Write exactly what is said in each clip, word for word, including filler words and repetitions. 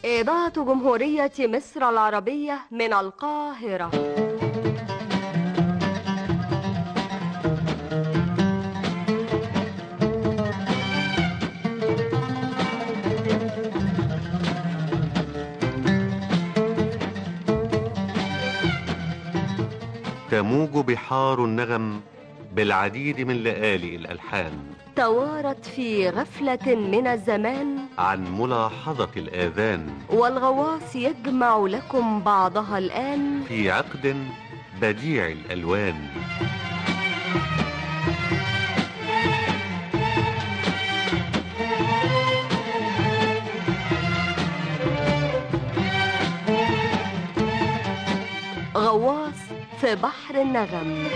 إذاعة جمهورية مصر العربية من القاهرة. تموج بحار النغم بالعديد من لآلئ الألحان، توارت في غفلة من الزمان عن ملاحظة الآذان، والغواص يجمع لكم بعضها الآن في عقد بديع الألوان. غواص في بحر النغم.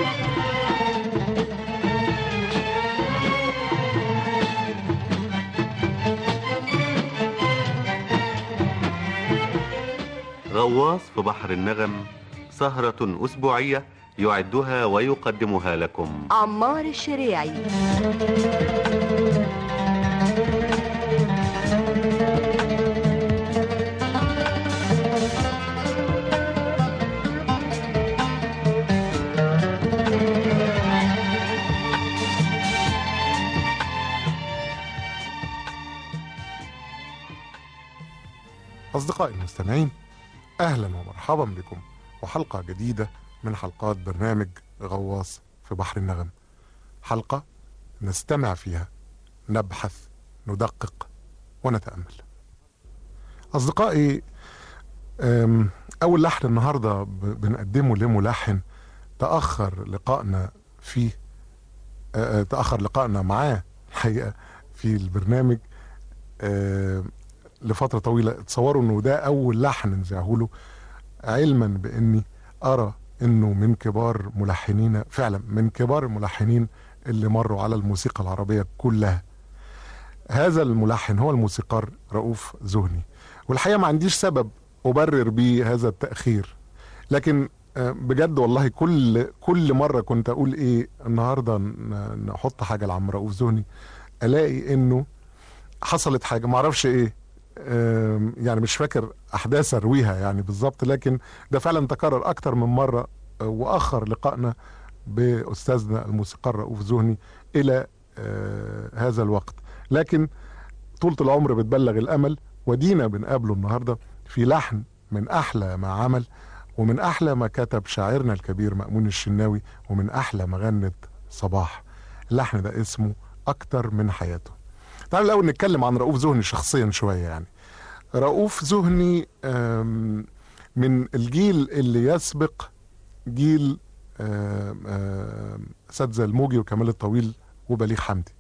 غواص في بحر النغم، سهرة أسبوعية يعدها ويقدمها لكم عمار الشريعي. أصدقائي المستمعين، أهلا ومرحبا بكم وحلقة جديدة من حلقات برنامج غواص في بحر النغم. حلقة نستمع فيها، نبحث، ندقق ونتأمل. أصدقائي، أول لحن النهاردة بنقدمه لملحن تأخر لقائنا فيه تأخر لقائنا معاه الحقيقة في البرنامج لفترة طويلة. تصوروا انه ده اول لحن نذيعه له، علما باني ارى انه من كبار ملحنين، فعلا من كبار الملحنين اللي مروا على الموسيقى العربية كلها. هذا الملحن هو الموسيقار رؤوف زهني، والحقيقة ما عنديش سبب ابرر بيه هذا التأخير، لكن بجد والله كل كل مرة كنت اقول ايه النهاردة نحط حاجة لعم رؤوف زهني، الاقي انه حصلت حاجة معرفش ايه، يعني مش فاكر احداث ارويها يعني بالظبط، لكن ده فعلا تكرر اكتر من مرة واخر لقائنا باستاذنا الموسيقار رؤوف زهني الى هذا الوقت. لكن طولة العمر بتبلغ الامل، ودينا بنقابله النهاردة في لحن من احلى ما عمل ومن احلى ما كتب شاعرنا الكبير مأمون الشناوي، ومن احلى ما غنت صباح. اللحن ده اسمه اكتر من حياته. تعالوا الاول نتكلم عن رؤوف زهني شخصيا شوية. يعني رؤوف زهني من الجيل اللي يسبق جيل اساتذه الموجي وكمال الطويل وبليغ حمدي.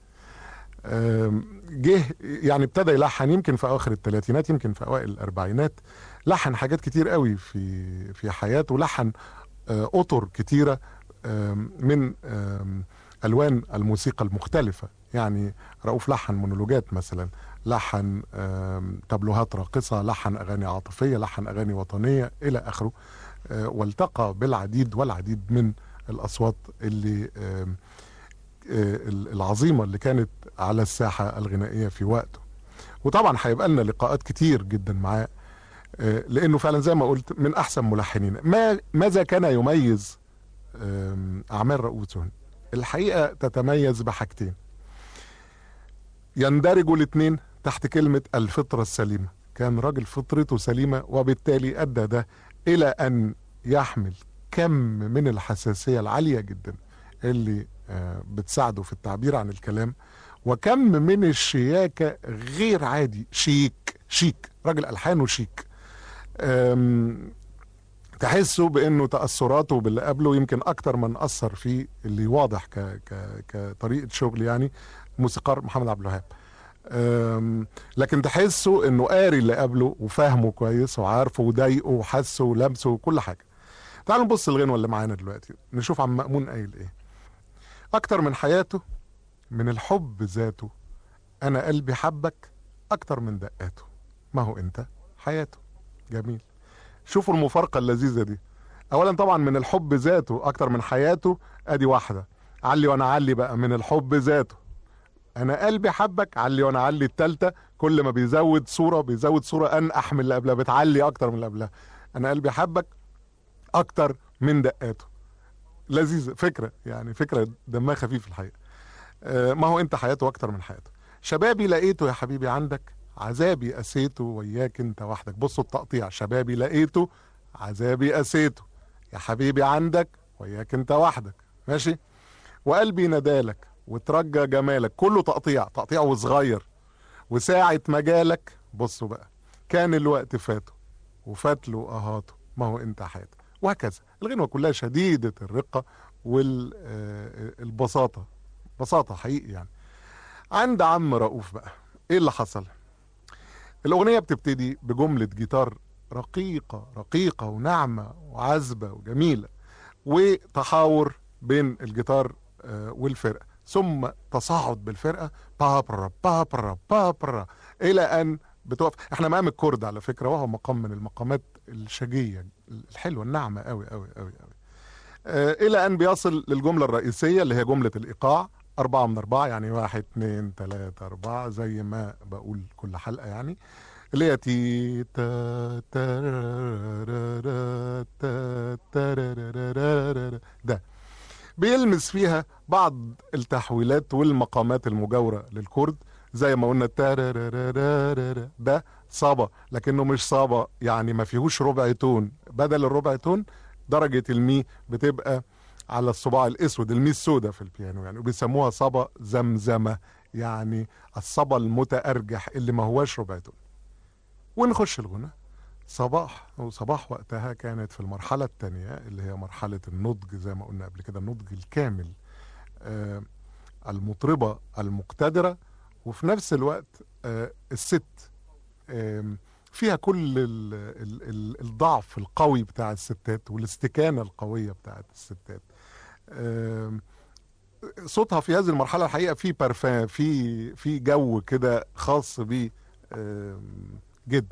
جه يعني ابتدى يلحن يمكن في اواخر الثلاثينات، يمكن في اوائل الاربعينات، لحن حاجات كتير قوي في في حياته، لحن اطر كتيره من الوان الموسيقى المختلفه. يعني رؤوف لحن مونولوجات مثلا، لحن تابلوهات راقصه، لحن اغاني عاطفيه، لحن اغاني وطنيه الى اخره، والتقى بالعديد والعديد من الاصوات اللي العظيمه اللي كانت على الساحه الغنائيه في وقته. وطبعا هيبقى لنا لقاءات كتير جدا معاه، لانه فعلا زي ما قلت من احسن ملحنين. ما ماذا كان يميز اعمال رؤوف زهني؟ الحقيقه تتميز بحاجتين يندرجوا الاثنين تحت كلمه الفطره السليمه. كان راجل فطرته سليمه، وبالتالي ادى ده الى ان يحمل كم من الحساسيه العاليه جدا اللي بتساعده في التعبير عن الكلام، وكم من الشياكه غير عادي. شيك شيك راجل الحانه شيك، تحسه بانه تاثراته باللي قبله يمكن اكتر من اثر فيه، اللي واضح ك ك كطريقه شغل يعني موسيقار محمد عبد الوهاب. لكن تحسه انه قاري اللي قبله وفاهمه كويس وعارفه وضايقه وحسه ولمسه وكل حاجه. تعالوا نبص الغنوه اللي معانا دلوقتي، نشوف عم مأمون قايل ايه. اكتر من حياته، من الحب ذاته، انا قلبي حبك اكتر من دقاته، ما هو انت حياته. جميل. شوفوا المفارقه اللذيذه دي. اولا طبعا من الحب ذاته اكتر من حياته، ادي واحده. علي وانا علي بقى من الحب ذاته، انا قلبي حبك، علي وانا علي التالتة، كل ما بيزود صوره بيزود صوره انقح من اللي قبلها، بتعلي اكتر من اللي قبلها. انا قلبي حبك اكتر من دقاته. لذيذه فكره، يعني فكره دمها خفيف الحقيقه. آه ما هو انت حياته اكتر من حياته. شبابي لقيته يا حبيبي عندك، عذابي قسيته وياك انت وحدك. بصوا التقطيع، شبابي لقيته عذابي قسيته يا حبيبي عندك وياك انت وحدك. ماشي. وقلبي ندالك وترجى جمالك، كله تقطيع تقطيع وصغير. وساعة مجالك بصوا بقى كان الوقت فاته وفات له اهاته، ما هو انت حياته. وهكذا. الغنوة كلها شديدة الرقة والبساطة، بساطة حقيقي يعني. عند عم رؤوف بقى ايه اللي حصل؟ الاغنية بتبتدي بجملة جيتار رقيقة رقيقة وناعمة وعذبة وجميلة، وتحاور بين الجيتار والفرقة، ثم تصاعد بالفرقة بابرا بابرا بابرا الى ان بتقف. احنا مقام الكورد على فكرة، وهو مقام من المقامات الشجية الحلوة الناعمة قوي قوي قوي قوي. آه الى ان بيصل للجملة الرئيسية اللي هي جملة الايقاع، أربعة من أربعة، يعني واحد اتنين تلاتة أربعة زي ما بقول كل حلقة يعني، اللي هي تي تا تا تا ده. بيلمس فيها بعض التحويلات والمقامات المجاورة للكورد، زي ما قلنا تا ده صابة، لكنه مش صابة يعني ما فيهوش ربع تون، بدل الربع تون درجة المي بتبقى على الصباع الاسود، المي السوداء في البيانو يعني، وبيسموها صبا زمزمة، يعني الصبا المتأرجح اللي ما هواش ربع تون. ونخش الغنى. صباح، وصباح وقتها كانت في المرحلة الثانية اللي هي مرحلة النضج، زي ما قلنا قبل كده، النضج الكامل، آه المطربة المقتدرة، وفي نفس الوقت آه الست آه فيها كل ال ال ال الضعف القوي بتاع الستات والاستكانة القوية بتاعت الستات. آه صوتها في هذه المرحلة الحقيقة في بارفان، في في جو كده خاص بيه آه جدا.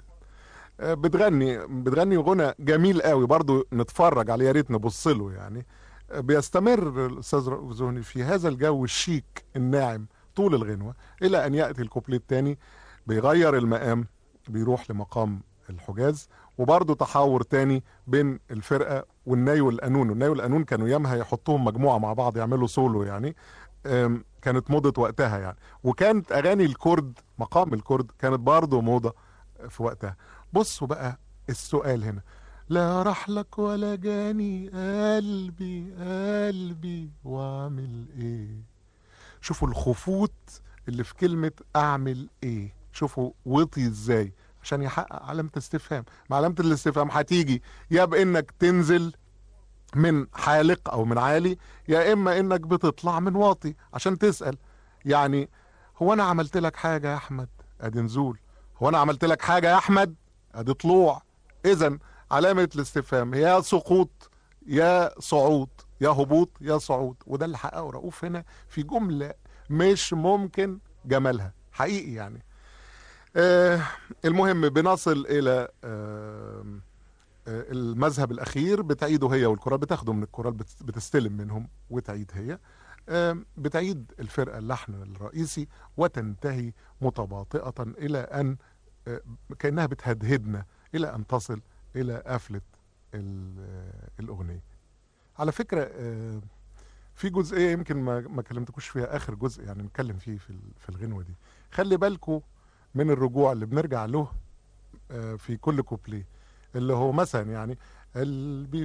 بتغني بتغني غنى جميل قوي برضو، نتفرج عليه، يا ريت نبص له يعني. بيستمر الاستاذ رؤوف زهني في هذا الجو الشيك الناعم طول الغنوه، الى ان ياتي الكوبليه الثاني بيغير المقام، بيروح لمقام الحجاز، وبرضو تحاور تاني بين الفرقه والناي والقانون. والناي والقانون كانوا يامها يحطوهم مجموعه مع بعض يعملوا سولو يعني، كانت موضه وقتها يعني. وكانت اغاني الكرد، مقام الكرد كانت برضو موضه في وقتها. بصوا بقى السؤال هنا، لا راح لك ولا جاني قلبي قلبي واعمل ايه. شوفوا الخفوت اللي في كلمة اعمل ايه، شوفوا وطي ازاي عشان يحقق علامة استفهام. مع علامة الاستفهام هتيجي يا بانك تنزل من حالق او من عالي، يا اما انك بتطلع من واطي عشان تسأل. يعني هو انا عملت لك حاجة يا احمد؟ ادي نزول. هو انا عملت لك حاجة يا احمد؟ ادي طلوع. اذا علامة الاستفهام يا سقوط يا صعود، يا هبوط يا صعود. وده اللي حققه رؤوف هنا في جملة مش ممكن جمالها حقيقي يعني. آه المهم بنصل الى آه آه المذهب الاخير، بتعيده هي والكورال، بتاخده من الكورال، بتستلم منهم وتعيد هي. آه بتعيد الفرقة اللحن الرئيسي وتنتهي متباطئة الى ان آه كأنها بتهدهدنا الى ان تصل الى قفلة الاغنية. على فكرة آه في جزئية يمكن ما ما كلمتكوش فيها، اخر جزء يعني نتكلم فيه في في الغنوة دي. خلي بالكو من الرجوع اللي بنرجع له آه في كل كوبليه، اللي هو مثلا يعني قلبي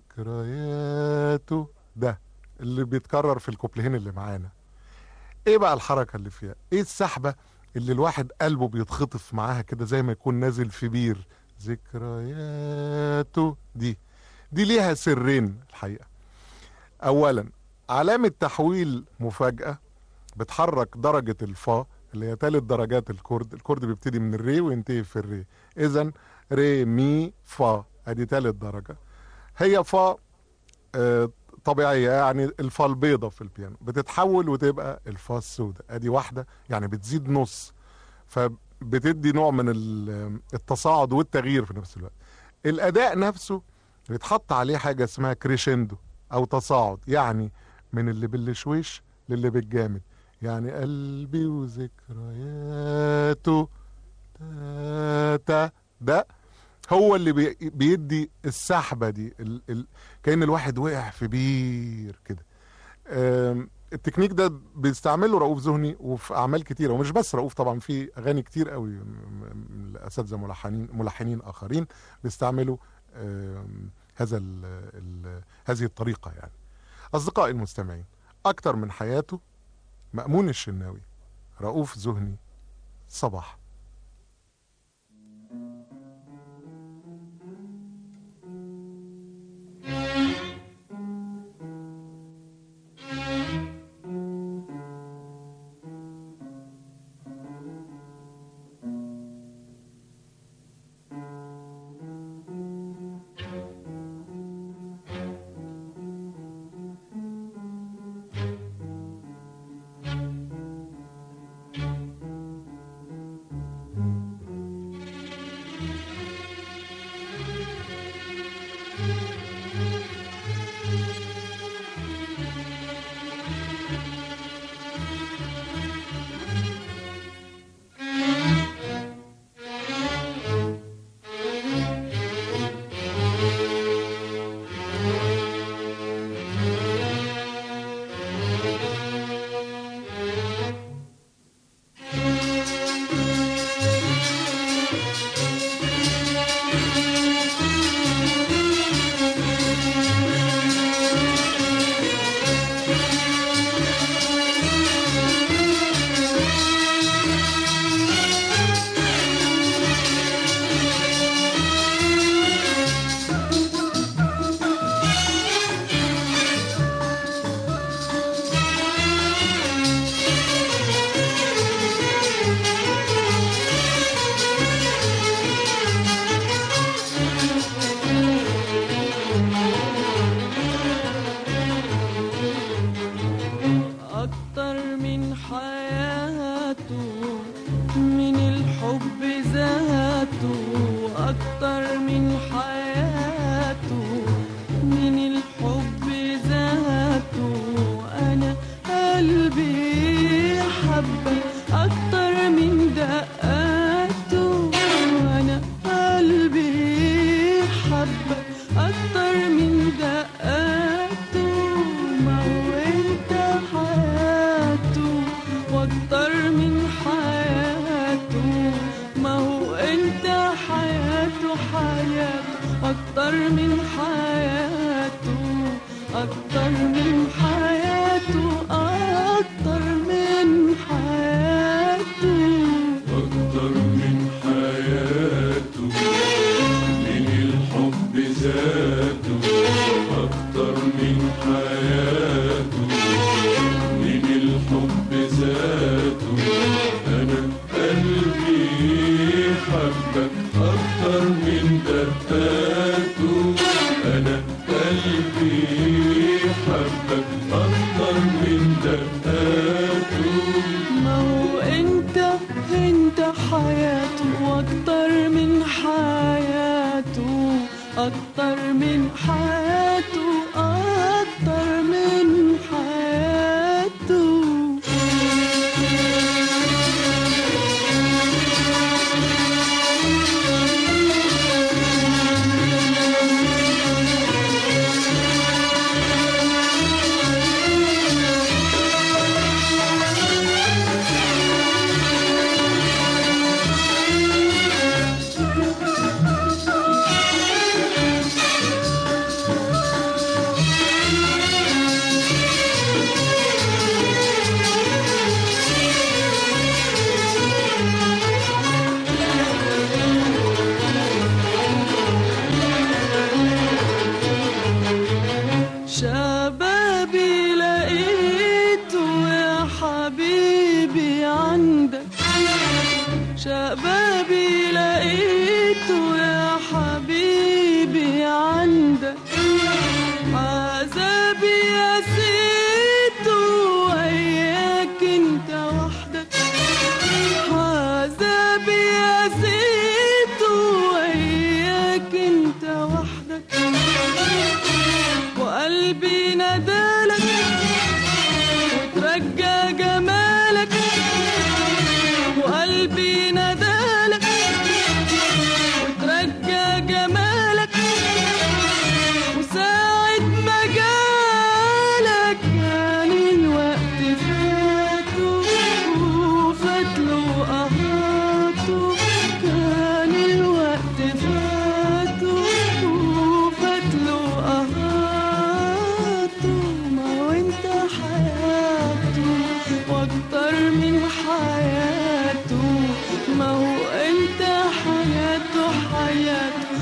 وذكرياته، ده اللي بيتكرر في الكوبليهين اللي معانا. ايه بقى الحركة اللي فيها؟ ايه السحبة اللي الواحد قلبه بيتخطف معاها كده زي ما يكون نازل في بير؟ ذكرياته دي دي ليها سرين الحقيقة. اولا علامة تحويل مفاجأة، بتحرك درجة الفا اللي هي ثالث درجات الكورد. الكورد بيبتدي من الري وينتهي في الري، اذا ري مي فا ادي ثالث درجة. هي فا آه طبيعية، يعني الفا البيضة في البيانو بتتحول وتبقى الفا السوداء، ادي واحدة يعني بتزيد نص، فبتدي نوع من التصاعد والتغيير في نفس الوقت. الاداء نفسه بيتحط عليه حاجة اسمها كريشندو او تصاعد، يعني من اللي بالشويش للي بالجامد، يعني قلبي وذكرياته تا ده هو اللي بي بيدي السحبة دي، ال ال كأن الواحد وقع في بير كده. التكنيك ده بيستعمله رؤوف زهني وفي أعمال كتيرة، ومش بس رؤوف طبعا، في أغاني كتير قوي من الأساتذة ملحنين ملحنين آخرين بيستعملوا هذا ال ال هذه الطريقة يعني. أصدقائي المستمعين، أكتر من حياته، مأمون الشناوي، رؤوف زهني، صباح.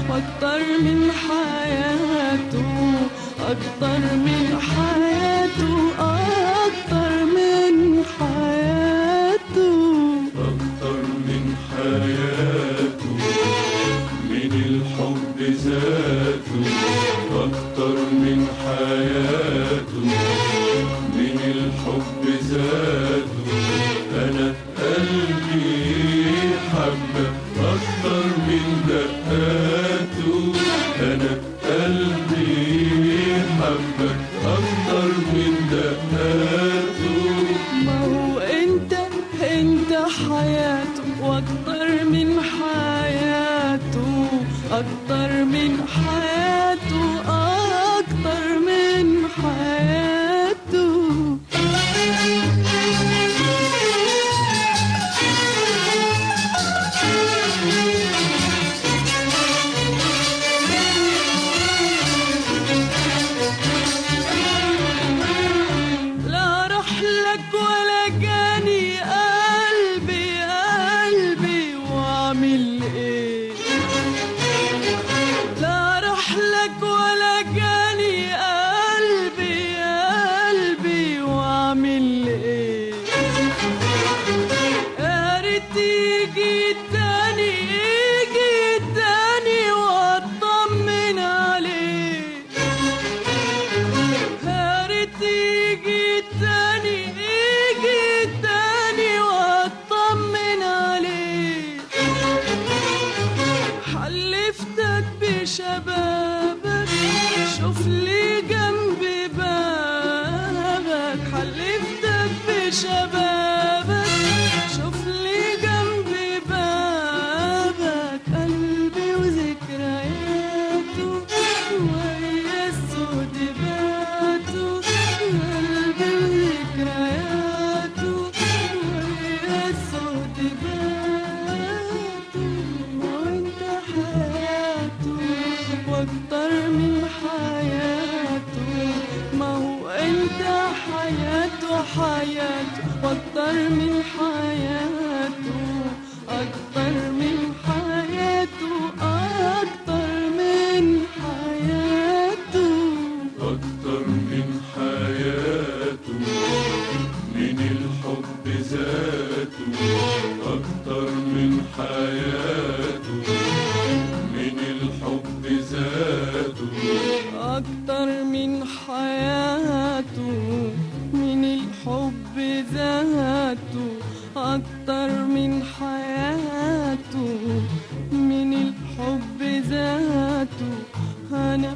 واكتر من حياته، اكتر من حياته، اكتر من حياته، اكتر من حياته، من الحب ذاته، اكتر من حياته، من الحب ذاته. انا قلبي حبك اكتر من دقاته، انا قلبي حبك اكتر من دقاته. ما هو انت انت حياته، واكتر من حياته، اكتر من حياته، اكتر من حياته. لا راح لك ولا جاني قلبي قلبي واعمل ايه، لا راح لك ولا جاني قلبي قلبي واعمل ايه. يا ريت يجي تاني يجي تاني واطمن عليه، يا ريت يجي تاني يجي تاني واطمن عليه. حلفتك بشبابك شوف لي جنب بابك، حلفتك بشبابك شوف لي جنب بابك. قلبي وذكرياته ويا السود باته، قلبي وذكرياته ويا السود باته. وانت حياته واكتر من حياته، ما هو انت حياته حياته واكتر من حياته، اكتر من حياته، اكتر من حياته، اكتر من حياته، من الحب ذاته، اكتر من حياته، من الحب ذاته، اكتر من حياته، من الحب ذاته، اكتر من حياته، من الحب ذاته. انا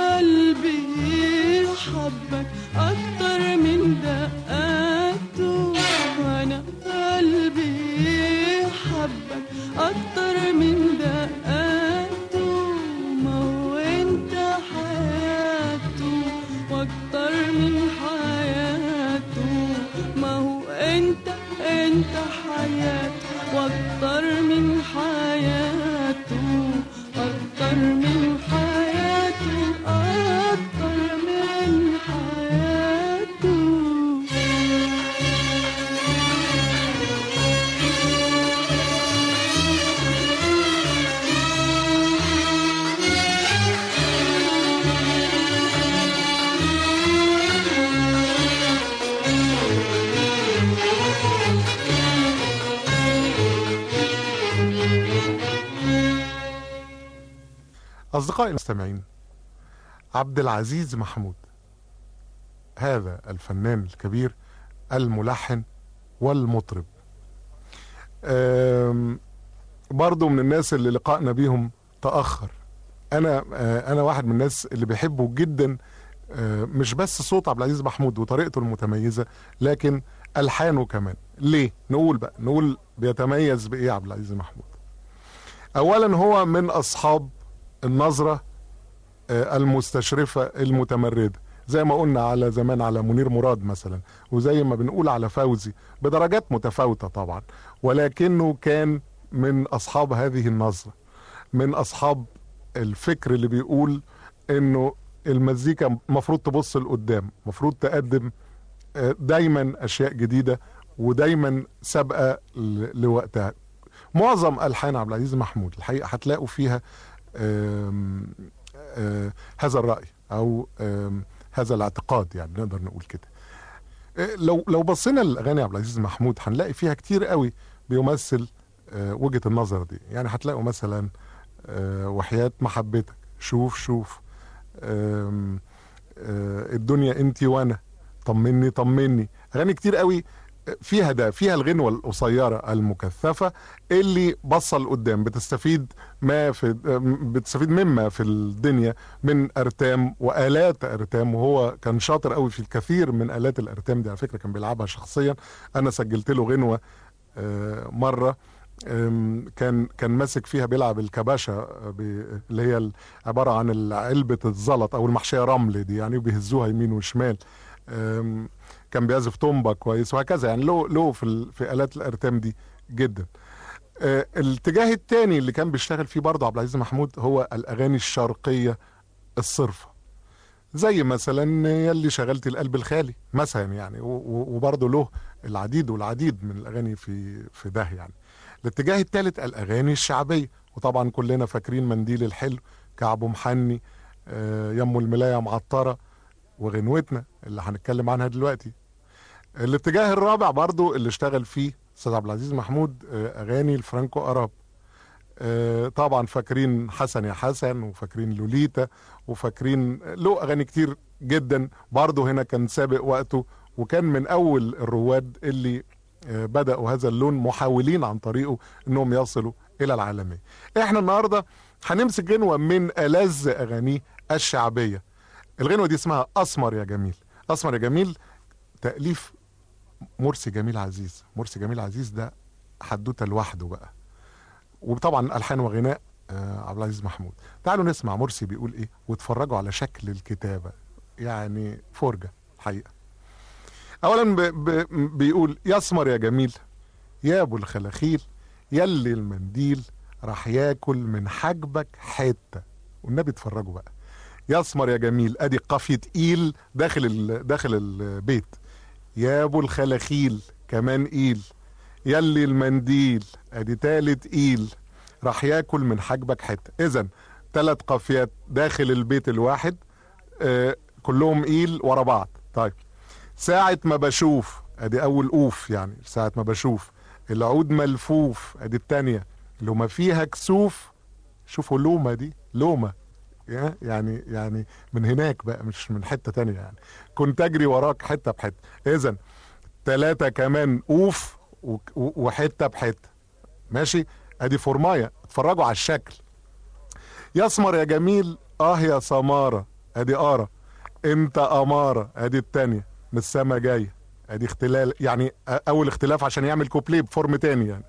قلبي حبك اكتر من دقاته، انا قلبي حبك اكتر من دقاته. ما هو انت حياته واكتر من حياته، ما هو انت انت حياته واكتر من حياته، اكتر من حياته، اكتر من حياته. أصدقائي المستمعين، عبد العزيز محمود هذا الفنان الكبير الملحن والمطرب، برضو من الناس اللي لقائنا بيهم تأخر. أنا أنا واحد من الناس اللي بيحبوا جدا، مش بس صوت عبد العزيز محمود وطريقته المتميزة، لكن ألحانه كمان. ليه؟ نقول بقى نقول بيتميز بإيه عبد العزيز محمود؟ أولا هو من أصحاب النظرة المستشرفة المتمردة، زي ما قلنا على زمان على منير مراد مثلا، وزي ما بنقول على فوزي، بدرجات متفاوتة طبعا، ولكنه كان من أصحاب هذه النظرة، من أصحاب الفكر اللي بيقول إنه المزيكا مفروض تبص لقدام، مفروض تقدم دايما أشياء جديدة ودايما سابقة لوقتها. معظم ألحان عبد العزيز محمود الحقيقة هتلاقوا فيها آم آم هذا الرأي او هذا الاعتقاد، يعني نقدر نقول كده. لو لو بصينا للاغاني عبد العزيز محمود هنلاقي فيها كتير قوي بيمثل وجهة النظر دي. يعني هتلاقوا مثلا وحياة محبتك، شوف شوف، الدنيا انتي وانا، طمني طمني. اغاني كتير قوي فيها ده، فيها الغنوة القصيرة المكثفة اللي بصل قدام، بتستفيد ما في بتستفيد مما في الدنيا من ارتام والات ارتام. وهو كان شاطر قوي في الكثير من الات الارتام دي، على فكرة كان بيلعبها شخصيا. انا سجلت له غنوة مرة كان كان ماسك فيها بيلعب الكباشة اللي هي عبارة عن علبة الزلط او المحشية رمل دي، يعني بيهزوها يمين وشمال. كان بيعزف طومبا كويس وهكذا، يعني له له في في آلات الارتام دي جدا. آه الاتجاه الثاني اللي كان بيشتغل فيه برضه عبد العزيز محمود هو الاغاني الشرقيه الصرفه، زي مثلا يلي شغلت القلب الخالي مثلا، يعني وبرضه له العديد والعديد من الاغاني في في ده. يعني الاتجاه الثالث الاغاني الشعبيه، وطبعا كلنا فاكرين منديل الحلو، كعبه محني، آه يمه الملايه معطره، وغنوتنا اللي هنتكلم عنها دلوقتي. الاتجاه الرابع برضو اللي اشتغل فيه استاذ عبد العزيز محمود اغاني الفرانكو اراب. طبعا فاكرين حسن يا حسن، وفاكرين لوليتا، وفاكرين له اغاني كتير جدا. برضو هنا كان سابق وقته، وكان من اول الرواد اللي بدأوا هذا اللون، محاولين عن طريقه انهم يصلوا الى العالمية. احنا النهاردة هنمسك غنوة من ألذ اغانيه الشعبية. الغنوة دي اسمها اسمر يا جميل. اسمر يا جميل تأليف مرسي جميل عزيز. مرسي جميل عزيز ده حدوته لوحده بقى، وطبعا الحان وغناء عبد العزيز محمود. تعالوا نسمع مرسي بيقول ايه، واتفرجوا على شكل الكتابه، يعني فرجه الحقيقه. اولا ب ب بيقول: يسمر يا جميل يا ابو الخلاخيل، يلي المنديل راح ياكل من حاجبك حته. والنبي اتفرجوا بقى. يسمر يا جميل، ادي قافيه تقيل داخل داخل البيت. يا ابو الخلاخيل كمان قيل، يلي المنديل ادي تالت قيل، راح ياكل من حاجبك حته. اذا ثلاث قافيات داخل البيت الواحد، آه كلهم قيل ورا بعض. طيب، ساعة ما بشوف ادي اول قوف، يعني ساعة ما بشوف العود ملفوف ادي التانية، لومة فيها كسوف. شوفوا لومة دي، لومة يعني يعني من هناك بقى، مش من حتة تانية. يعني كنت اجري وراك حتة بحتة. اذا ثلاثة كمان قوف وحتة بحتة. ماشي، ادي فورماية. اتفرجوا على الشكل. يسمر يا جميل اه يا سمارة ادي قارة، انت امارة ادي التانية، من السما جاية ادي اختلال، يعني اول اختلاف عشان يعمل كوبليه بفورم تاني. يعني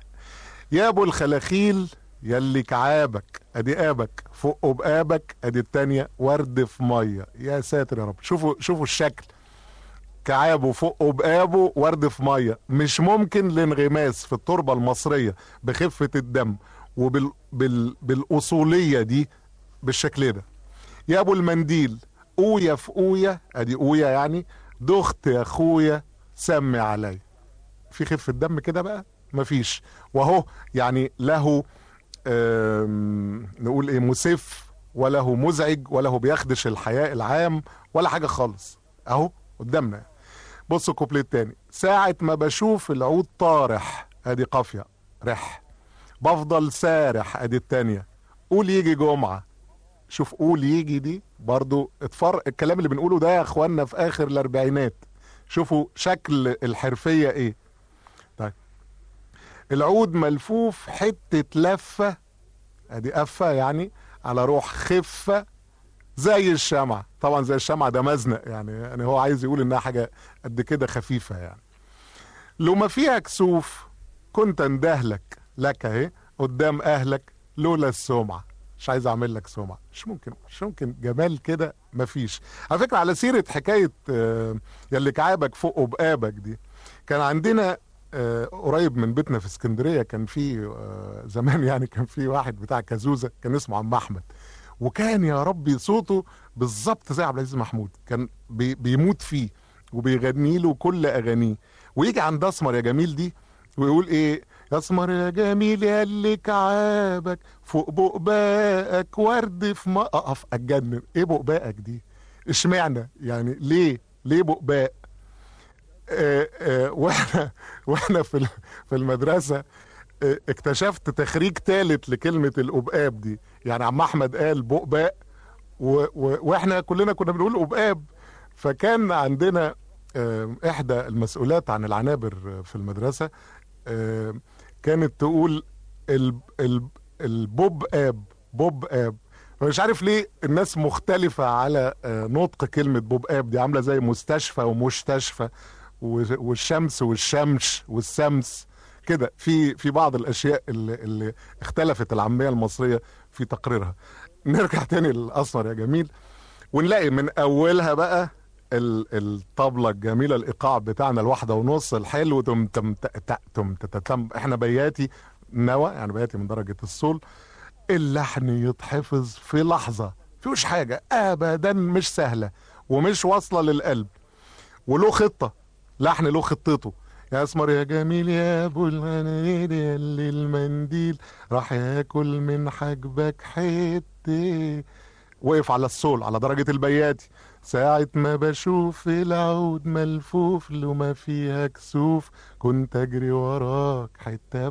يا ابو الخلاخيل يلي كعابك ادي قابك، فوقه بقابك ادي التانية، ورد في مية. يا ساتر يا رب، شوفوا شوفوا الشكل. كعابه فوقه بقابه، ورد في مية. مش ممكن الانغماس في التربة المصرية بخفة الدم وبال بال بالاصولية دي بالشكل ده. يا ابو المنديل قوية في قوية ادي قوية، يعني دخت يا اخويا سمي علي. في خفة دم كده بقى مفيش. وهو يعني له نقول ايه، مسف، وله مزعج، وله بيخدش الحياء العام، ولا حاجة خالص. اهو قدامنا. بصوا الكوبليه التاني: ساعة ما بشوف العود طارح ادي قافية رح، بفضل سارح ادي التانية، قول يجي جمعة. شوف قول يجي دي برضو. اتفرق الكلام اللي بنقوله ده يا اخوانا في اخر الاربعينات. شوفوا شكل الحرفية ايه. طيب، العود ملفوف حتة لفة ادي قفة، يعني على روح خفة زي الشمعة. طبعا زي الشمعة ده مزنق، يعني يعني هو عايز يقول انها حاجة قد كده خفيفة. يعني لو ما فيها كسوف كنت اندهلك لك اهي قدام اهلك لولا السمعة. مش عايز اعمل لك سمعة. مش ممكن مش ممكن جمال كده مفيش. على فكرة، على سيرة حكاية يلي كعابك فوقه بقابك دي، كان عندنا قريب من بيتنا في اسكندرية، كان في زمان يعني كان في واحد بتاع كازوزة كان اسمه عم احمد، وكان يا ربي صوته بالظبط زي عبد العزيز محمود. كان بي بيموت فيه وبيغني له كل اغانيه. ويجي عند اسمر يا جميل دي ويقول ايه: يا اسمر يا جميل يا اللي كعابك فوق بقباقك ورد في ما اقف اتجنن. ايه بقباقك دي؟ اشمعنى يعني؟ ليه ليه بقباق؟ آه آه واحنا واحنا في في المدرسه آه اكتشفت تخريج ثالث لكلمه القبقاب دي. يعني عم احمد قال بقباق و و واحنا كلنا كنا بنقول قبقاب. فكان عندنا آه احدى المسؤولات عن العنابر في المدرسه آه كانت تقول ال ال البوب اب بوب اب. مش عارف ليه الناس مختلفة على نطق كلمة بوب اب دي، عاملة زي مستشفى ومستشفى والشمس والشمش والسمس كده. في في بعض الأشياء اللي, اللي اختلفت العامية المصرية في تقريرها. نرجع تاني للأسمر يا جميل ونلاقي من أولها بقى الطبلة الجميلة الإيقاع بتاعنا الواحدة ونص الحلو تم تم تم تم. احنا بياتي نوى يعني بياتي من درجة الصول. اللحن يتحفظ في لحظة، فيهوش حاجة أبدا، مش سهلة ومش واصلة للقلب وله خطة. لحن له خطته. يا اسمر يا جميل يا ابو الغنايل يا اللي المنديل راح ياكل من حاجبك حته. وقف على الصول على درجة البياتي. ساعة ما بشوف العود ملفوف له ما فيها كسوف كنت اجري وراك حتة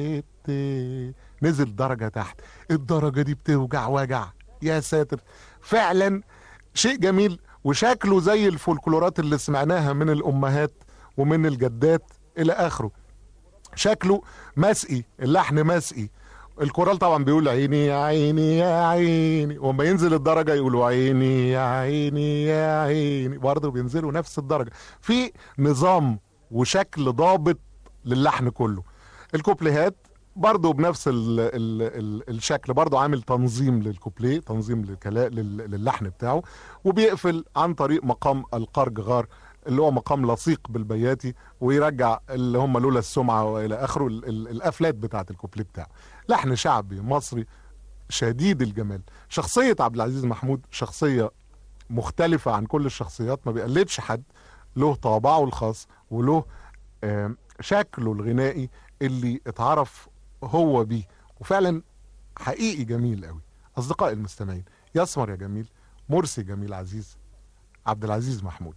بحتة. نزل درجة تحت. الدرجة دي بتوجع وجع يا ساتر. فعلا شيء جميل وشكله زي الفولكلورات اللي سمعناها من الأمهات ومن الجدات إلى آخره. شكله مسئي، اللحن مسئي. الكورال طبعا بيقول عيني يا عيني يا عيني، وما ينزل الدرجة يقولوا عيني يا عيني يا عيني، برضه بينزلوا نفس الدرجة. في نظام وشكل ضابط للحن كله. الكوبليهات برضه بنفس ال ال ال الشكل، برضه عامل تنظيم للكوبليه، تنظيم للكلام للحن بتاعه، وبيقفل عن طريق مقام القرج غار اللي هو مقام لصيق بالبياتي، ويرجع اللي هم لولا السمعه والى اخره القفلات بتاعه الكوبليه بتاعه. لحن شعبي مصري شديد الجمال. شخصيه عبد العزيز محمود شخصيه مختلفه عن كل الشخصيات، ما بيقلدش حد، له طابعه الخاص وله آه شكله الغنائي اللي اتعرف هو بيه، وفعلا حقيقي جميل قوي. اصدقائي المستمعين، يا اسمر يا جميل، مرسي جميل عزيز، عبد العزيز محمود.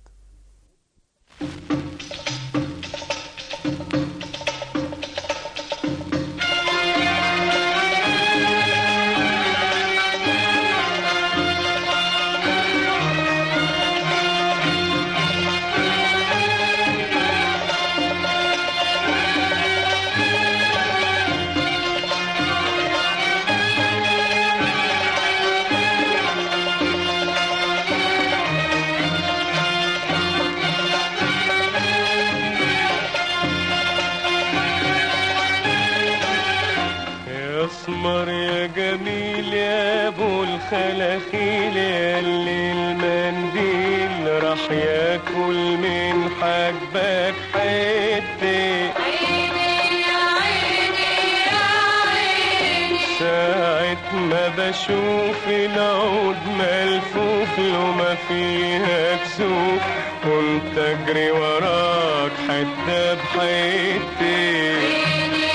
اسمر يا جميل يا ابو الخلاخيل ياللي المنديل راح ياكل من حاجبك حته. عيني يا عيني يا عيني ساعة ما بشوف العود ملفوف له ما فيها كسوف كنت اجري وراك حته بحته.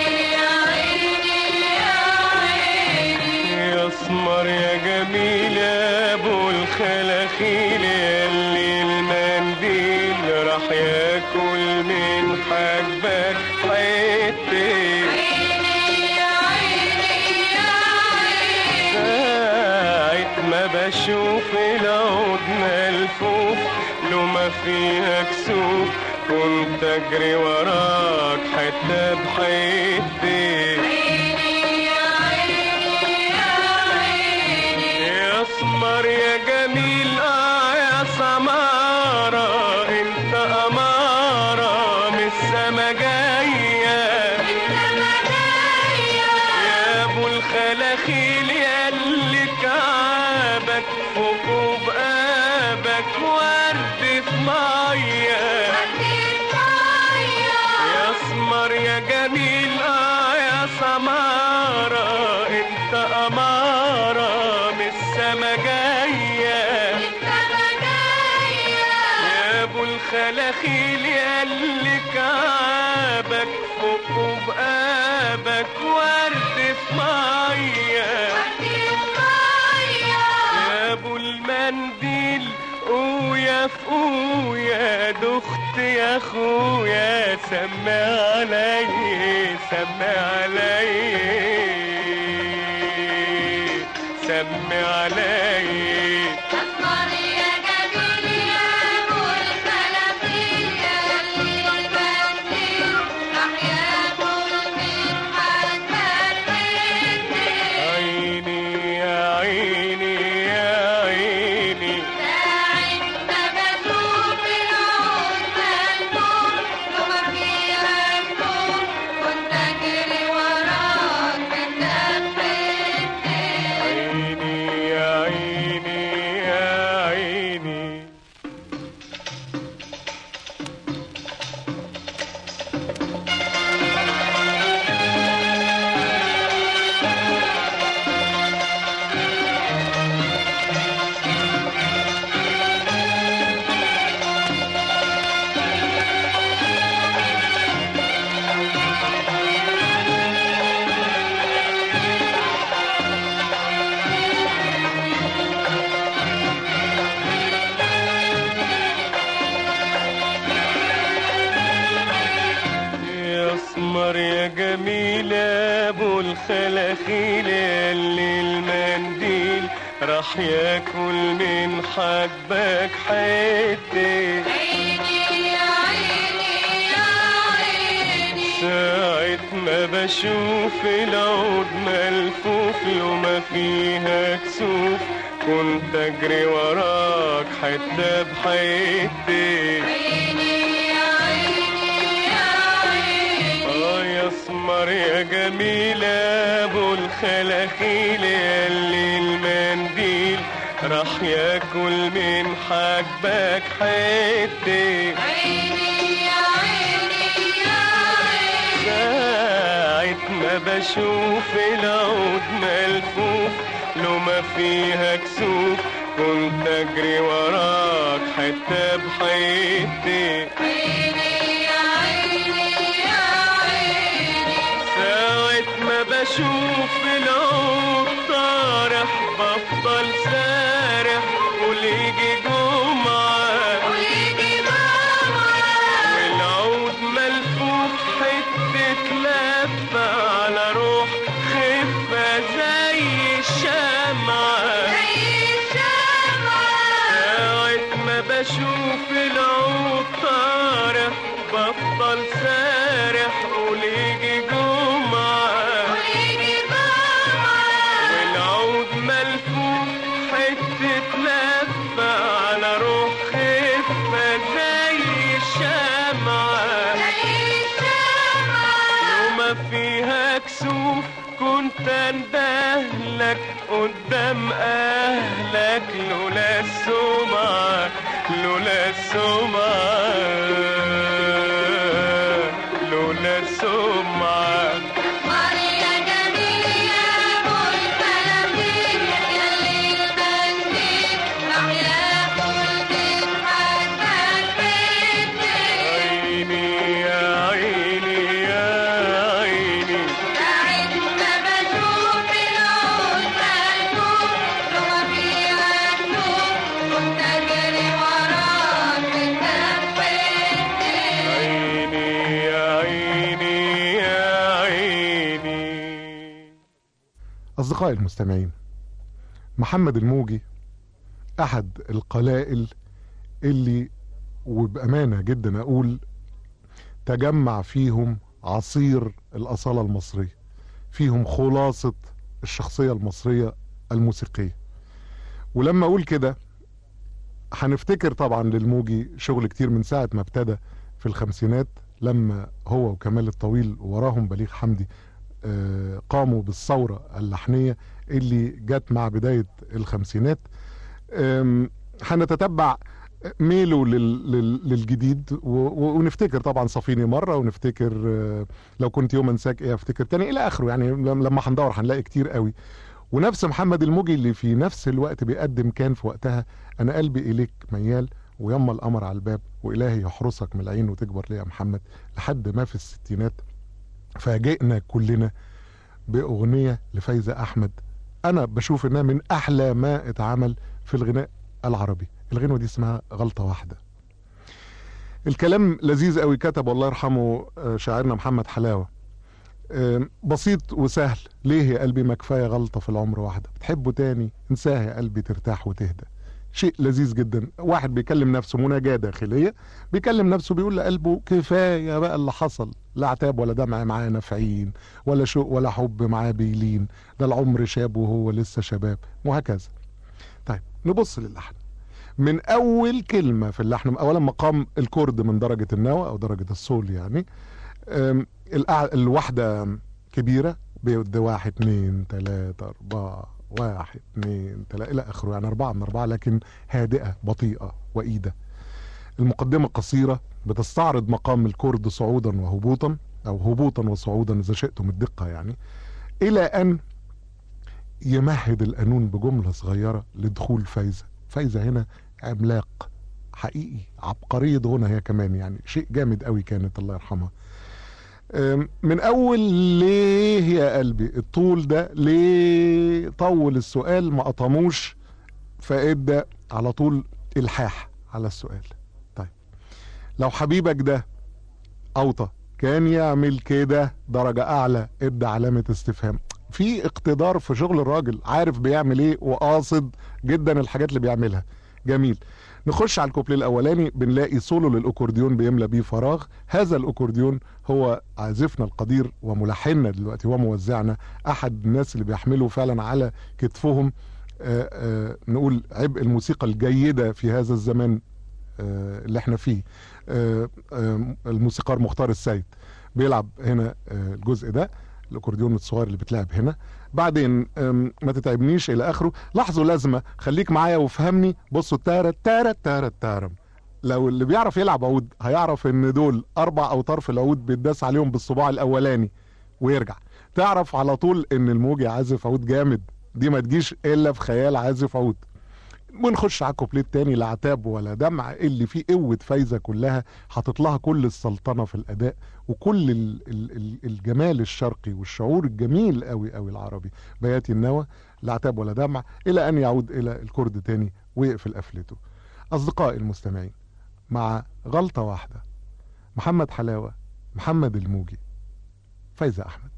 اسمر يا جميل يا ابو الخلاخيل ياللي المنديل راح ياكل من حاجبك حته. عيني يا عيني يا عيني ساعة ما بشوف العود ملفوف له ما فيها كسوف كنت اجري وراك حته بحته. اسمر يا جميل اه يا سمارة انت امارة من السما جاية يا ابو الخلاخيل ياللي كعبك فوق بقابك ورد في مية. يا اسمر يا جميل اه يا سمارة انت امارة السما جاية يا ابو الخلاخيل ياللي كعبك وبقابك ورد في ميه يا ابو المنديل قويا في قويا دخت يا اخويا سمي علي سمي علي سمي علي أسمر يا جميل يا أبو الخلفية اللي البنديل راح ياكل من حدك عيني يا عيني يا عيني ساعة ما بشوف العود ملموم لما فيها نجوم كنت أجري وراك بتقفلني عيني يا عيني يا عيني يا اسمر يا جميل يا ابو الخلاخيل اللي المنديل راح ياكل من حاجبك حته عيني يا عيني يا عيني ساعة ما بشوف العود ملفوف وما فيها كسوف كنت اجري وراك حتة بحيتي عيني يا عيني يا عيني اه يا اسمر يا جميل يا ابو الخلاخيل اللي المنديل راح ياكل من حاجبك حتة عيني يا عيني يا عيني ساعة ما بشوف العود ملفوف لو ما فيها كسوف كنت اجري وراك حتة بحيتي عيني يا عيني يا عيني ساعة ما بشوف العود طارح بفضل سارح وليجي جمعة وليدي ماما والعود ملفوف حتة لفة على روح خفة زي الشمعة زي الشمعة ساعة ما بشوف العود طارح بفضل سارح وليجي جمعة وليدي ماما والعود ملفوف حتة لفة على روح خفة زي الشمعة زي الشمعة وما فيها كسوف كنت اندهلك قدام اهلك لولا السمعة لولا السمعة لولا السمعة أسمر يا جميل يا أبو الخلاخيل يلي المنديل راح ياكل من حدك عيني يا عيني يا عيني ساعة ما بشوف العود ملفوف لما فيها نجوم كنت أجري وراك بتقفلني عيني يا عيني يا عيني أصدقائي المستمعين، محمد الموجي أحد القلائل اللي وبأمانة جدا أقول تجمع فيهم عصير الأصالة المصرية، فيهم خلاصة الشخصية المصرية الموسيقية. ولما أقول كده هنفتكر طبعا للموجي شغل كتير من ساعة ما ابتدى في الخمسينات، لما هو وكمال الطويل وراهم بليغ حمدي آه، قاموا بالثورة اللحنية اللي جت مع بداية الخمسينات. آم، هنتتبع ميله لل- لل- للجديد و- و- ونفتكر طبعا صفيني مرة، ونفتكر آه، لو كنت يوم انساك ايه افتكر تاني الى اخره. يعني لم- لما هندور هنلاقي كتير قوي. ونفس محمد الموجي اللي في نفس الوقت بيقدم كان في وقتها انا قلبي اليك ميال، ويما القمر على الباب، والهي يحرسك من العين وتكبر ليه يا محمد، لحد ما في الستينات فاجئنا كلنا بأغنية لفايزة أحمد أنا بشوف إنها من أحلى ما اتعمل في الغناء العربي. الغنوة دي اسمها غلطة واحدة. الكلام لذيذ قوي، كتب الله يرحمه شاعرنا محمد حلاوة. بسيط وسهل. ليه يا قلبي ما كفاية غلطة في العمر واحدة، بتحبه تاني انساه يا قلبي ترتاح وتهدى. شيء لذيذ جدا. واحد بيكلم نفسه مناجاة داخلية، بيكلم نفسه بيقول لقلبه كفاية بقى اللي حصل، لا عتاب ولا دمع معاه نافعين، ولا شوق ولا حب معاه بيلين، ده العمر شاب وهو لسه شباب، وهكذا. طيب نبص للحن. من اول كلمة في اللحن، اولا مقام الكورد من درجة النوى او درجة الصول يعني، الواحدة كبيرة بيد واحد اتنين تلاتة اربعة، واحد اتنين تلاتة الى اخره، يعني اربعة من اربعة، لكن هادئة بطيئة وإيدة. المقدمة قصيرة بتستعرض مقام الكورد صعودا وهبوطا، او هبوطا وصعودا اذا شئتم الدقة يعني، الى ان يمهد القانون بجملة صغيرة لدخول فايزة. فايزة هنا عملاق حقيقي، عبقرية غنى هي كمان، يعني شيء جامد قوي كانت، الله يرحمها. من اول ليه يا قلبي الطول ده، ليه طول السؤال ما قطموش، فادى على طول الحاح على السؤال. طيب لو حبيبك ده اوطى كان يعمل كده درجة اعلى، ادى علامة استفهام. في اقتدار في شغل الراجل، عارف بيعمل ايه وقاصد جدا الحاجات اللي بيعملها. جميل. نخش على الكوبليه الاولاني، بنلاقي سولو للاكورديون بيملى بيه فراغ. هذا الاكورديون هو عازفنا القدير وملحننا دلوقتي وموزعنا، احد الناس اللي بيحملوا فعلا على كتفهم آآ آآ نقول عبء الموسيقى الجيدة في هذا الزمان اللي احنا فيه. آآ آآ الموسيقار مختار السيد بيلعب هنا الجزء ده، الاكورديون الصغير اللي بتلعب هنا. بعدين ما تتعبنيش الى اخره. لاحظوا لازمه، خليك معايا وفهمني. بصوا تارا تارا تارا تارم. لو اللي بيعرف يلعب عود هيعرف ان دول اربع اوتار في العود بيتداس عليهم بالصباع الاولاني ويرجع. تعرف على طول ان الموجي عازف عود جامد، دي ما تجيش الا في خيال عازف عود. ونخش على الكوبليه التاني، لا عتاب ولا دمع، اللي فيه قوة فايزة كلها، حاطط لها كل السلطنة في الأداء وكل ال ال الجمال الشرقي والشعور الجميل قوي قوي العربي. بياتي النوى، لا عتاب ولا دمع، إلى أن يعود إلى الكورد تاني ويقفل قفلته. أصدقائي المستمعين، مع غلطة واحدة، محمد حلاوة، محمد الموجي، فايزة أحمد.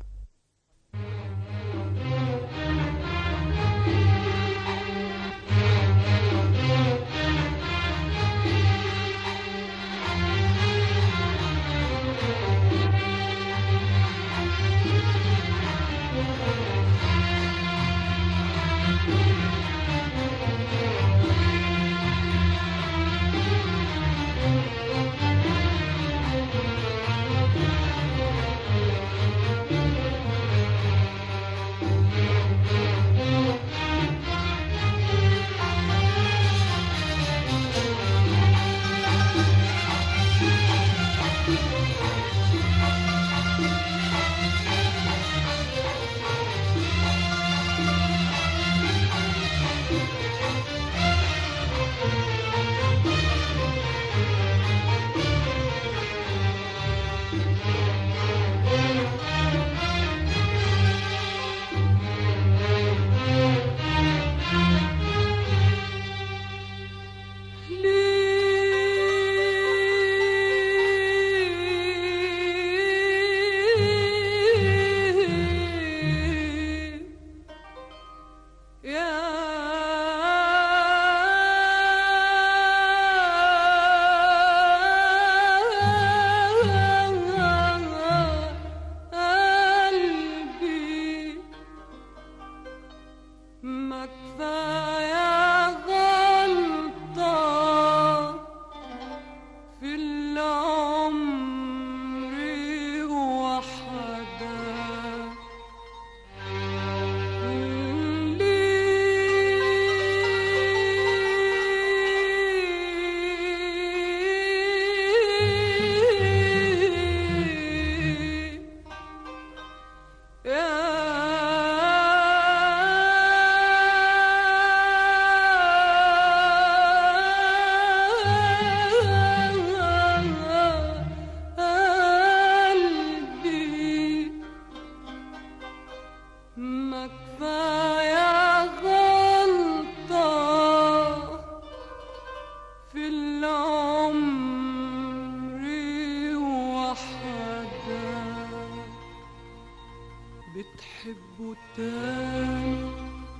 تاني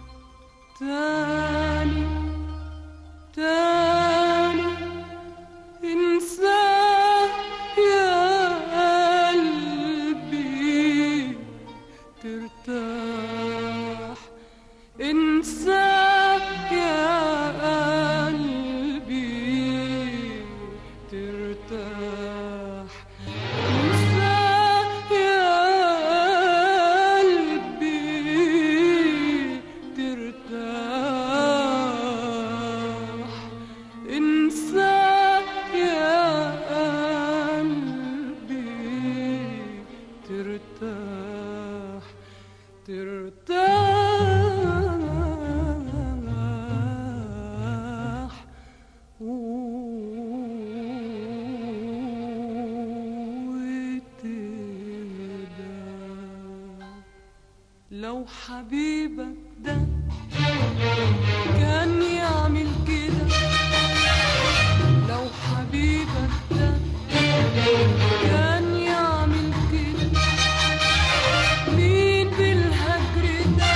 تاني تاني انساه يا قلبي ترتاح انساه يا قلبي ترتاح انساه يا قلبي ترتاح انساه يا قلبي ترتاح ترتاح وتهدى لو حبيبك ده كان يعمل كده لو حبيبك ده كان يعمل كده مين بالهجر ده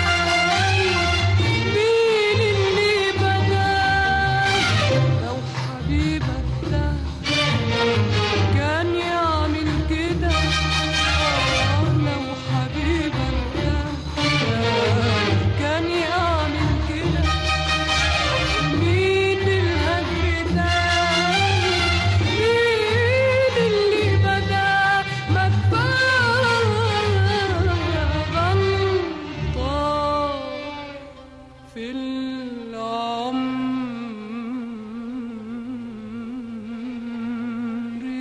مين اللي بداه لو حبيبك ده كان يعمل كده آه لو حبيبك ده كان يعمل كده مين بالهجر ده مين اللي بداه ما كفاية غلطة في العمر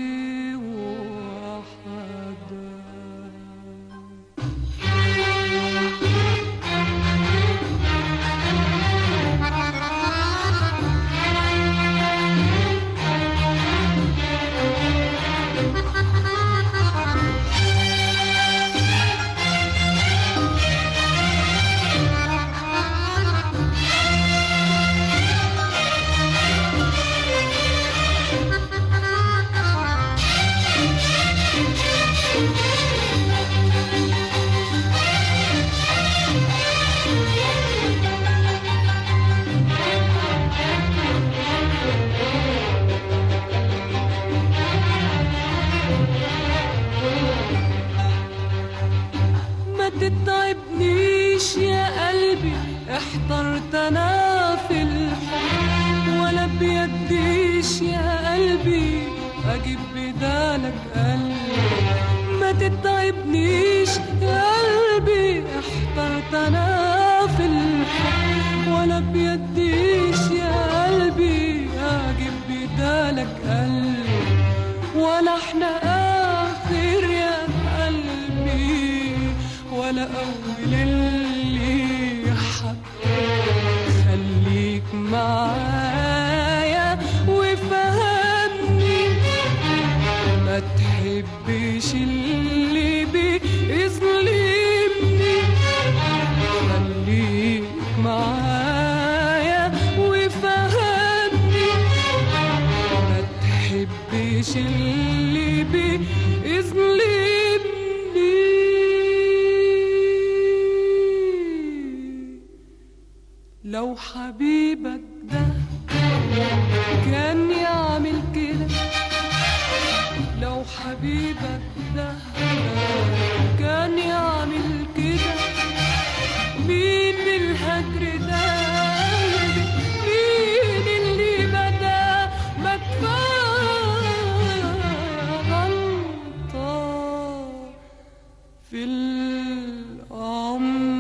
ما تتعبنيش يا قلبي احترت انا في الحب ولا بيديش يا قلبي اجيب بدالك قلبي ما تتعبنيش يا قلبي احترت انا في الحب ولا بيديش يا قلبي اجيب بدالك قلبي ولا احنا اخر يا قلبي ولا أول اللي حب خليك معايا وفهمني ما تحبش اللي بيظلمني خليك معايا وفهمني ما تحبش اللي بيظلمني لو حبيبك ده كان يعمل كده لو حبيبك ده كان يعمل كده مين بالهجر ده مين اللي بدا ما كفاية غلطة في العمر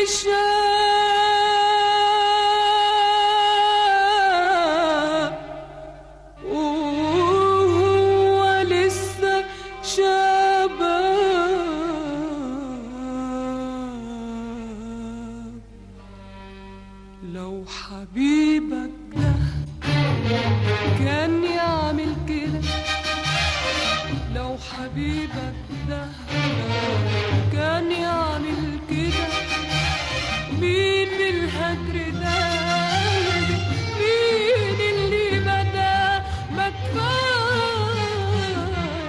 شاب وهو لسه شباب. لو حبيبك ده كان يعمل كده، لو حبيبك ده كان يعمل كده، مين بالهجر ده، مين اللي بدا ما كفاية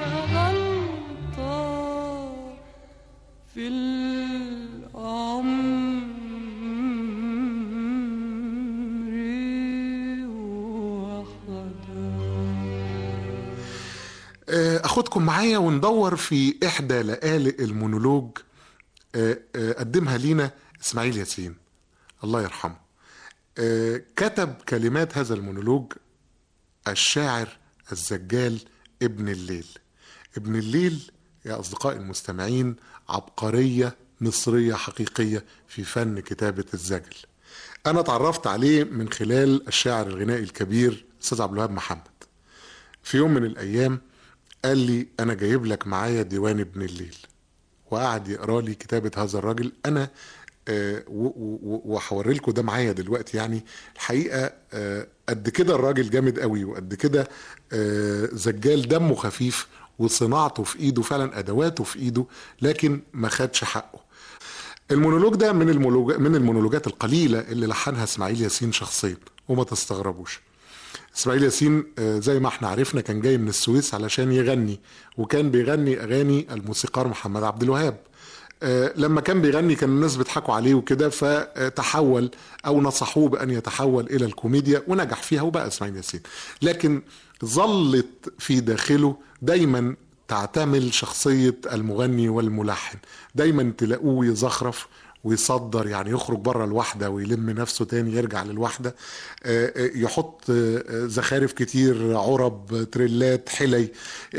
غلطة في العمر وحدها. أخدكم معايا وندور في إحدى لآلئ المونولوج قدمها لينا إسماعيل ياسين الله يرحمه. كتب كلمات هذا المونولوج الشاعر الزجال ابن الليل. ابن الليل يا أصدقائي المستمعين عبقرية مصرية حقيقية في فن كتابة الزجل. أنا تعرفت عليه من خلال الشاعر الغنائي الكبير أستاذ عبد الوهاب محمد. في يوم من الأيام قال لي أنا جايب لك معايا ديوان ابن الليل، وقعد يقرا لي كتابة هذا الراجل. أنا أه وهوري لكم ده معايا دلوقتي. يعني الحقيقة أه قد كده الراجل جامد قوي، وقد كده أه زجال دمه خفيف، وصناعته في ايده فعلا، ادواته في ايده، لكن ما خدش حقه. المونولوج ده من المونولوج من المونولوجات القليلة اللي لحنها اسماعيل ياسين شخصيا، وما تستغربوش. اسماعيل ياسين زي ما احنا عرفنا كان جاي من السويس علشان يغني، وكان بيغني اغاني الموسيقار محمد عبد الوهاب. لما كان بيغني كان الناس بيضحكوا عليه وكده، فتحول او نصحوه بان يتحول الى الكوميديا ونجح فيها وبقى اسماعيل ياسين. لكن ظلت في داخله دايما تعتمل شخصية المغني والملحن. دايما تلاقوه يزخرف ويصدر، يعني يخرج بره الوحدة ويلم نفسه تاني يرجع للوحدة، يحط زخارف كتير، عرب، تريلات، حلي.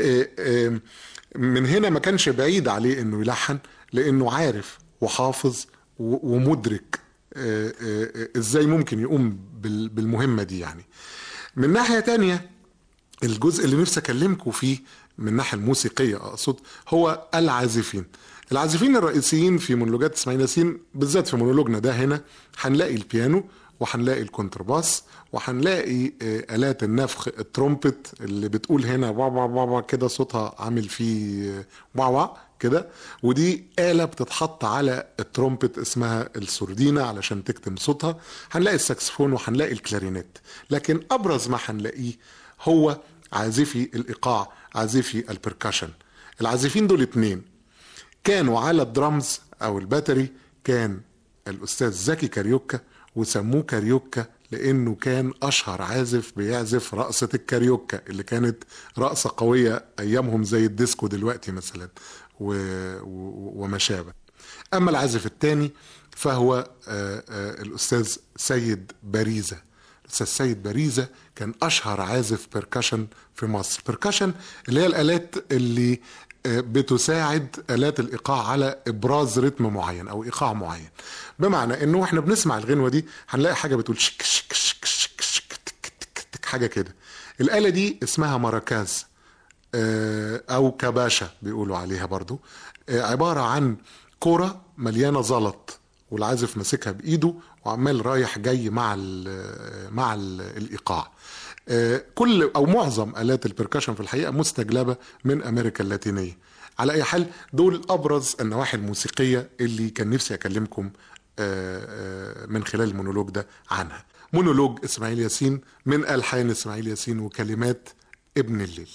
من هنا ما كانش بعيد عليه انه يلحن، لانه عارف وحافظ ومدرك ازاي ممكن يقوم بالمهمة دي. يعني من ناحية تانية الجزء اللي نفسي اكلمكم فيه من الناحية الموسيقية اقصد هو العازفين. العازفين الرئيسيين في مونولوجات اسماعيل ياسين، بالذات في مونولوجنا ده هنا، هنلاقي البيانو، وهنلاقي الكونترباس، وهنلاقي آلات النفخ، الترومبت اللي بتقول هنا واوا واوا كده، صوتها عامل فيه واوا كده، ودي آلة بتتحط على الترومبت اسمها السردينة علشان تكتم صوتها. هنلاقي الساكسفون وهنلاقي الكلارينيت. لكن أبرز ما هنلاقيه هو عازفي الإيقاع، عازفي البركاشن. العازفين دول اتنين كانوا على الدرامز أو الباتري كان الأستاذ زكي كاريوكا، وسموه كاريوكا لأنه كان أشهر عازف بيعزف رقصة الكاريوكا اللي كانت رقصة قوية أيامهم زي الديسكو دلوقتي مثلا و... و... وما شابه. أما العازف الثاني فهو آآ آآ الأستاذ سيد باريزة. الأستاذ سيد باريزة كان أشهر عازف بيركاشن في مصر. بيركاشن اللي هي الآلات اللي بتساعد آلات الإيقاع على إبراز رتم معين أو إيقاع معين. بمعنى إنه إحنا بنسمع الغنوة دي هنلاقي حاجة بتقول شك شك شك شك شك تك تك تك حاجة كده. الآلة دي اسمها مراكاز أو كباشة بيقولوا عليها برضو. عبارة عن كرة مليانة زلط، والعازف ماسكها بإيده وعمال رايح جاي مع ال مع ال الإيقاع. كل او معظم آلات البركاشن في الحقيقة مستجلبة من امريكا اللاتينية. على اي حال دول ابرز النواحي الموسيقية اللي كان نفسي اكلمكم من خلال المونولوج ده عنها. مونولوج اسماعيل ياسين من ألحان اسماعيل ياسين وكلمات ابن الليل.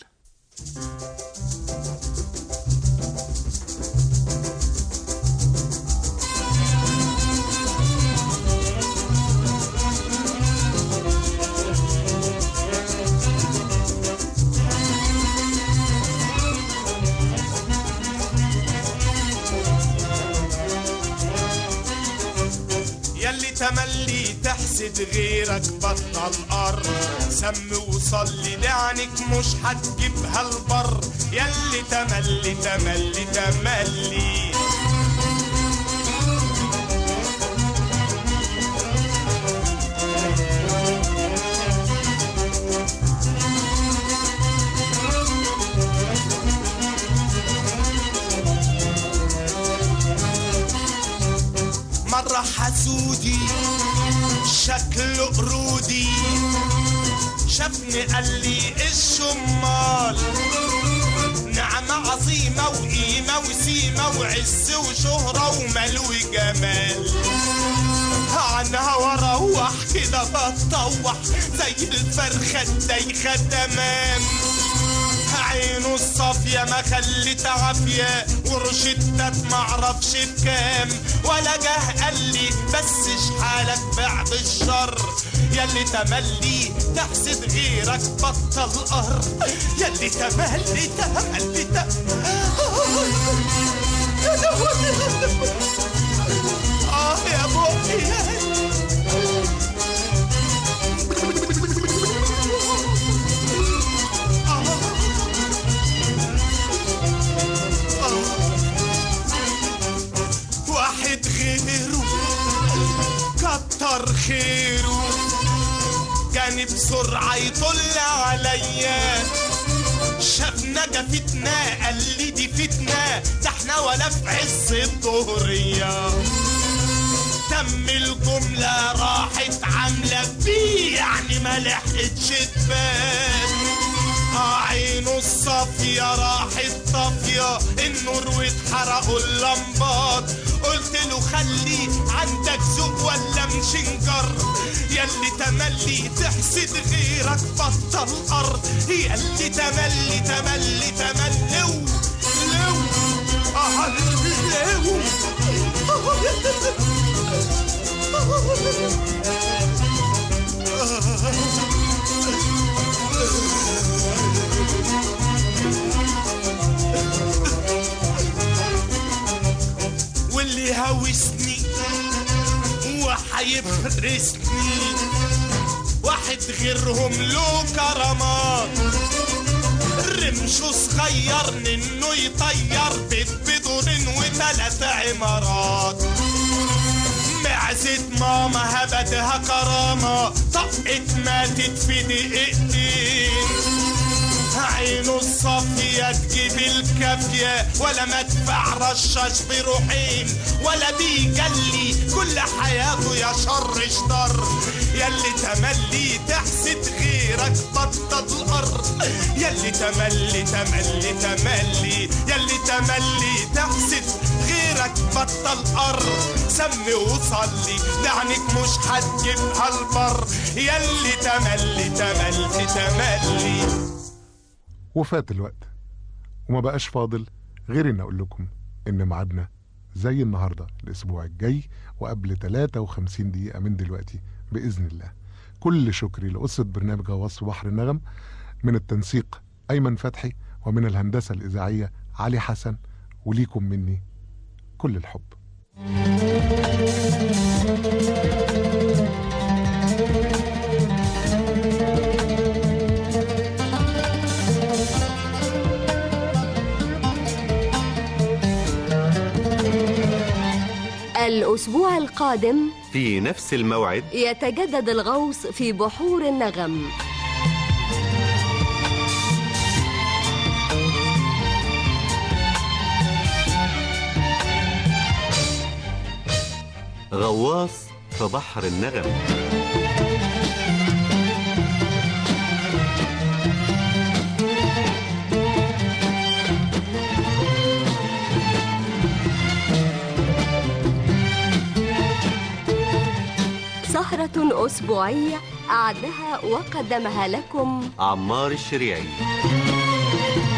تملي تحسد غيرك بطل قر، سم وصلي لعنك مش هتجيبها البر. ياللي تملي تملي تملي مرة حسودي شكله قرودي شافني قال لي الشمال نعمة عظيمة وقيمة وسيمة وعز وشهرة ومال وجمال عنها واروح كده بتطوح زي الفرخة الدايخة تمام عينه الصافية ما خلت عافية ورشدت معرفش بكام ولا جه قال لي بس شحالك بعد الشر ياللي تملي تحسد غيرك بطل قهر ياللي تملي تملي تملي اه يا بوحي واحد غيره كتر خيره كان بسرعة يطل عليا شافنا جفتنا قال لي دي فتنة ده احنا ولا في عز الظهرية تم الجملة راحت عاملة بيه يعني ما لحقتش تبان عينه الصافية راحت طافية النور واتحرقوا اللمبات قلت له خلي عندك ذوق ولا مشنجر ياللي تملي تحسد غيرك بطل ارض ياللي تملي تملي تملي لو لو اه لو واللي هوسني وحيفرسني واحد غيرهم له كرامات رمشه صغير انه يطير بيت بدورين وثلاث عمارات معزة ماما هبتها كرامة طقت ماتت في دقيقتين عينه الصافية تجيب الكافية ولا مدفع رشاش بروحين ولا بيجلي كل حياته يا شر شطر ياللي تملي تحسد غيرك بطل الأرض ياللي تملي تملي تملي ياللي تملي تحسد غيرك بطل أرض سمي وصلي دعنك مش هتجيبها البر ياللي تملي تملي تملي. وفات الوقت وما بقاش فاضل غير ان اقول لكم ان ميعادنا زي النهارده الاسبوع الجاي وقبل ثلاثة وخمسين دقيقة من دلوقتي باذن الله. كل شكري لأسرة برنامج غواص في بحر النغم، من التنسيق ايمن فتحي ومن الهندسة الاذاعية علي حسن، وليكم مني كل الحب. الأسبوع القادم في نفس الموعد يتجدد الغوص في بحور النغم. غواص في بحر النغم. سهرة أسبوعية أعدها وقدمها لكم عمار الشريعي.